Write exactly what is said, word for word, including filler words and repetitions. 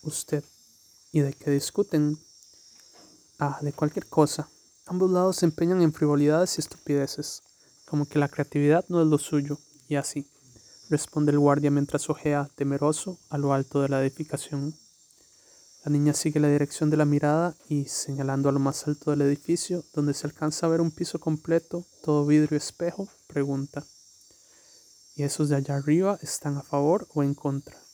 usted. ¿Y de qué discuten? Ah, de cualquier cosa. Ambos lados se empeñan en frivolidades y estupideces, como que la creatividad no es lo suyo, y así, responde el guardia mientras ojea, temeroso, a lo alto de la edificación. La niña sigue la dirección de la mirada y, señalando a lo más alto del edificio, donde se alcanza a ver un piso completo, todo vidrio y espejo, pregunta: ¿Y esos de allá arriba están a favor o en contra?